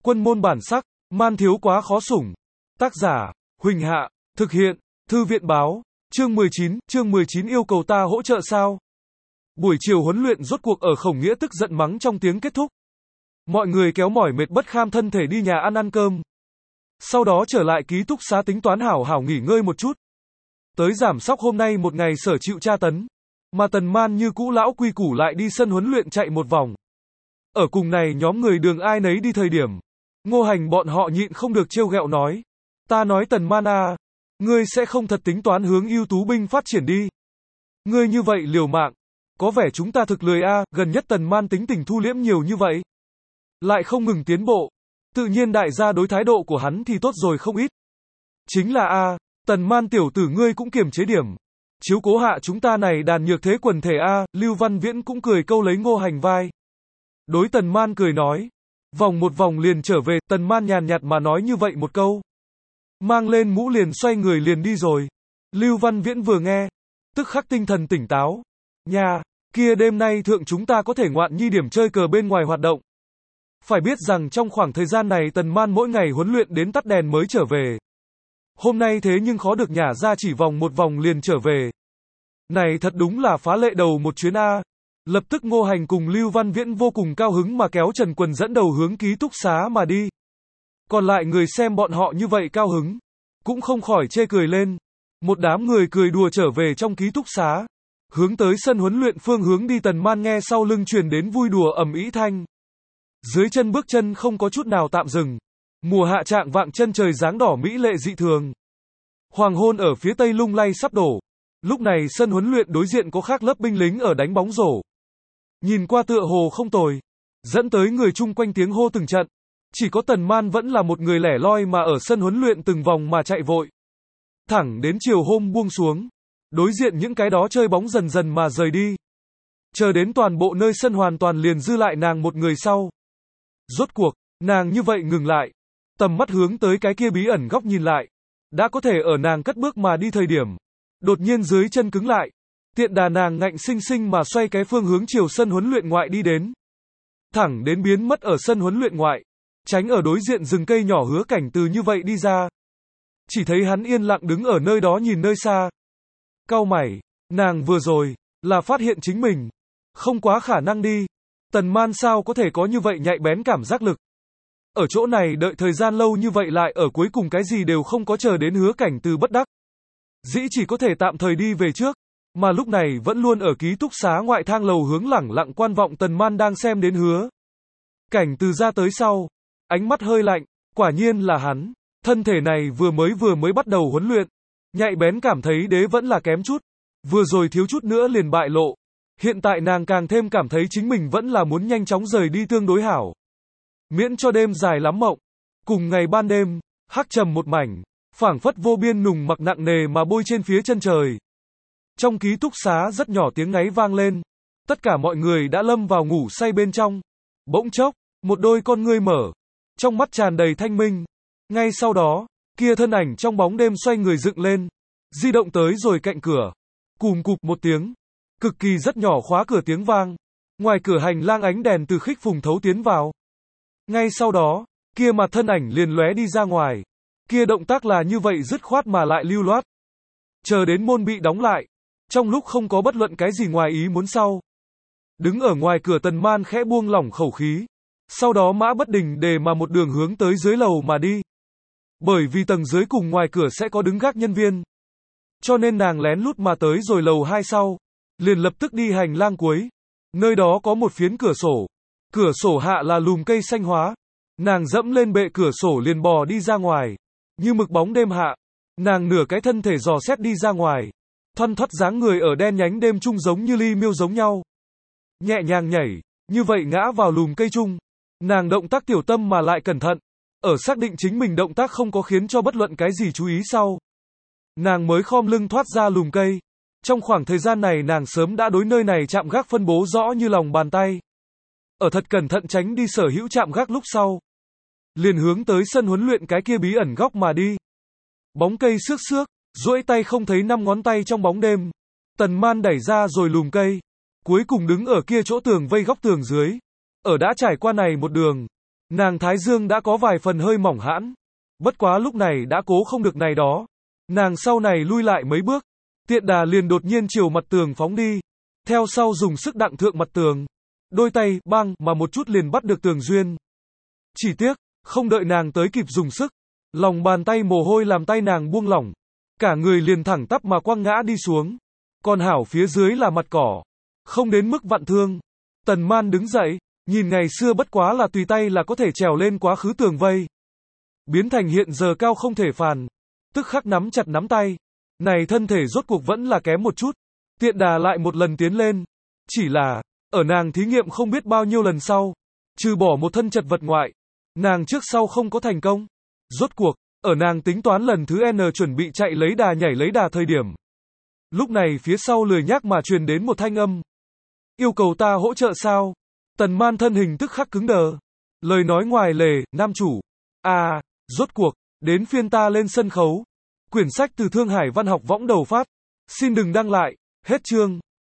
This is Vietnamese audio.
Quân môn bản sắc, man thiếu quá khó sủng. Tác giả, Huỳnh Hạ, thực hiện, Thư viện báo, chương 19 yêu cầu ta hỗ trợ sao? Buổi chiều huấn luyện rốt cuộc ở Khổng Nghĩa tức giận mắng trong tiếng kết thúc. Mọi người kéo mỏi mệt bất kham thân thể đi nhà ăn cơm. Sau đó trở lại ký túc xá tính toán hảo hảo nghỉ ngơi một chút. Tới giảm sóc hôm nay một ngày sở chịu tra tấn. Mà Tần Man như cũ lão quy củ lại đi sân huấn luyện chạy một vòng. Ở cùng này nhóm người đường ai nấy đi thời điểm. Ngô Hành bọn họ nhịn không được trêu ghẹo nói. Ta nói Tần Man à, ngươi sẽ không thật tính toán hướng ưu tú binh phát triển đi. Ngươi như vậy liều mạng. Có vẻ chúng ta thực lười a, gần nhất Tần Man tính tình thu liễm nhiều như vậy. Lại không ngừng tiến bộ. Tự nhiên đại gia đối thái độ của hắn thì tốt rồi không ít. Chính là a, Tần Man tiểu tử ngươi cũng kiềm chế điểm. Chiếu cố hạ chúng ta này đàn nhược thế quần thể a, Lưu Văn Viễn cũng cười câu lấy Ngô Hành vai. Đối Tần Man cười nói. Vòng một vòng liền trở về, Tần Man nhàn nhạt mà nói như vậy một câu. Mang lên mũ liền xoay người liền đi rồi. Lưu Văn Viễn vừa nghe, tức khắc tinh thần tỉnh táo. Nhà, kia đêm nay thượng chúng ta có thể ngoạn nhi điểm chơi cờ bên ngoài hoạt động. Phải biết rằng trong khoảng thời gian này Tần Man mỗi ngày huấn luyện đến tắt đèn mới trở về. Hôm nay thế nhưng khó được nhả ra chỉ vòng một vòng liền trở về. Này thật đúng là phá lệ đầu một chuyến A. Lập tức Ngô Hành cùng Lưu Văn Viễn vô cùng cao hứng mà kéo Trần Quần dẫn đầu hướng ký túc xá mà đi. Còn lại người xem bọn họ như vậy cao hứng, cũng không khỏi chê cười lên. Một đám người cười đùa trở về trong ký túc xá. Hướng tới sân huấn luyện phương hướng đi Tần Man nghe sau lưng truyền đến vui đùa ầm ĩ thanh. Dưới chân bước chân không có chút nào tạm dừng. Mùa hạ trạng vạng chân trời dáng đỏ mỹ lệ dị thường. Hoàng hôn ở phía tây lung lay sắp đổ. Lúc này sân huấn luyện đối diện có khác lớp binh lính ở đánh bóng rổ. Nhìn qua tựa hồ không tồi. Dẫn tới người chung quanh tiếng hô từng trận. Chỉ có Tần Man vẫn là một người lẻ loi mà ở sân huấn luyện từng vòng mà chạy vội. Thẳng đến chiều hôm buông xuống. Đối diện những cái đó chơi bóng dần dần mà rời đi. Chờ đến toàn bộ nơi sân hoàn toàn liền dư lại nàng một người sau. Rốt cuộc, nàng như vậy ngừng lại. Tầm mắt hướng tới cái kia bí ẩn góc nhìn lại. Đã có thể ở nàng cất bước mà đi thời điểm. Đột nhiên dưới chân cứng lại. Tiện đà nàng ngạnh sinh sinh mà xoay cái phương hướng chiều sân huấn luyện ngoại đi đến. Thẳng đến biến mất ở sân huấn luyện ngoại. Tránh ở đối diện rừng cây nhỏ Hứa Cảnh từ như vậy đi ra. Chỉ thấy hắn yên lặng đứng ở nơi đó nhìn nơi xa. Cau mày, nàng vừa rồi, là phát hiện chính mình. Không quá khả năng đi. Tần Man sao có thể có như vậy nhạy bén cảm giác lực. Ở chỗ này đợi thời gian lâu như vậy lại ở cuối cùng cái gì đều không có chờ đến Hứa Cảnh từ bất đắc. Dĩ chỉ có thể tạm thời đi về trước. Mà lúc này vẫn luôn ở ký túc xá ngoại thang lầu hướng lẳng lặng quan vọng Tần Man đang xem đến Hứa Cảnh từ ra tới sau. Ánh mắt hơi lạnh, quả nhiên là hắn. Thân thể này vừa mới bắt đầu huấn luyện. Nhạy bén cảm thấy đế vẫn là kém chút. Vừa rồi thiếu chút nữa liền bại lộ. Hiện tại nàng càng thêm cảm thấy chính mình vẫn là muốn nhanh chóng rời đi tương đối hảo. Miễn cho đêm dài lắm mộng. Cùng ngày ban đêm, hắc trầm một mảnh, phảng phất vô biên nùng mặc nặng nề mà bôi trên phía chân trời. Trong ký túc xá rất nhỏ tiếng ngáy vang lên. Tất cả mọi người đã lâm vào ngủ say bên trong. Bỗng chốc, một đôi con ngươi mở. Trong mắt tràn đầy thanh minh. Ngay sau đó, kia thân ảnh trong bóng đêm xoay người dựng lên. Di động tới rồi cạnh cửa. Cùm cụp một tiếng. Cực kỳ rất nhỏ khóa cửa tiếng vang. Ngoài cửa hành lang ánh đèn từ khích phùng thấu tiến vào. Ngay sau đó, kia mặt thân ảnh liền lóe đi ra ngoài. Kia động tác là như vậy dứt khoát mà lại lưu loát. Chờ đến môn bị đóng lại. Trong lúc không có bất luận cái gì ngoài ý muốn sau. Đứng ở ngoài cửa Tần Man khẽ buông lỏng khẩu khí. Sau đó mã bất đình để mà một đường hướng tới dưới lầu mà đi. Bởi vì tầng dưới cùng ngoài cửa sẽ có đứng gác nhân viên. Cho nên nàng lén lút mà tới rồi lầu 2 sau. Liền lập tức đi hành lang cuối. Nơi đó có một phiến cửa sổ. Cửa sổ hạ là lùm cây xanh hóa. Nàng dẫm lên bệ cửa sổ liền bò đi ra ngoài. Như mực bóng đêm hạ. Nàng nửa cái thân thể dò xét đi ra ngoài. Thoăn thoắt dáng người ở đen nhánh đêm trung giống như ly miêu giống nhau. Nhẹ nhàng nhảy. Như vậy ngã vào lùm cây trung. Nàng động tác tiểu tâm mà lại cẩn thận. Ở xác định chính mình động tác không có khiến cho bất luận cái gì chú ý sau. Nàng mới khom lưng thoát ra lùm cây. Trong khoảng thời gian này nàng sớm đã đối nơi này chạm gác phân bố rõ như lòng bàn tay. Ở thật cẩn thận tránh đi sở hữu chạm gác lúc sau. Liền hướng tới sân huấn luyện cái kia bí ẩn góc mà đi. Bóng cây xước xước, duỗi tay không thấy 5 ngón tay trong bóng đêm. Tần Man đẩy ra rồi lùm cây. Cuối cùng đứng ở kia chỗ tường vây góc tường dưới. Ở đã trải qua này một đường. Nàng thái dương đã có vài phần hơi mỏng hãn. Bất quá lúc này đã cố không được này đó. Nàng sau này lui lại mấy bước. Tiện đà liền đột nhiên chiều mặt tường phóng đi. Theo sau dùng sức đặng thượng mặt tường. Đôi tay, băng, mà một chút liền bắt được tường duyên. Chỉ tiếc, không đợi nàng tới kịp dùng sức. Lòng bàn tay mồ hôi làm tay nàng buông lỏng. Cả người liền thẳng tắp mà quăng ngã đi xuống. Còn hảo phía dưới là mặt cỏ. Không đến mức vặn thương. Tần Man đứng dậy, nhìn ngày xưa bất quá là tùy tay là có thể trèo lên quá khứ tường vây. Biến thành hiện giờ cao không thể phàn. Tức khắc nắm chặt nắm tay. Này thân thể rốt cuộc vẫn là kém một chút. Tiện đà lại một lần tiến lên. Chỉ là, ở nàng thí nghiệm không biết bao nhiêu lần sau. Trừ bỏ một thân chật vật ngoại. Nàng trước sau không có thành công. Rốt cuộc, ở nàng tính toán lần thứ N chuẩn bị chạy lấy đà nhảy lấy đà thời điểm. Lúc này phía sau lười nhác mà truyền đến một thanh âm. Yêu cầu ta hỗ trợ sao? Tần Man thân hình tức khắc cứng đờ. Lời nói ngoài lề, nam chủ. À, rốt cuộc, đến phiên ta lên sân khấu. Quyển sách từ Thương Hải Văn học võng đầu phát. Xin đừng đăng lại, hết chương.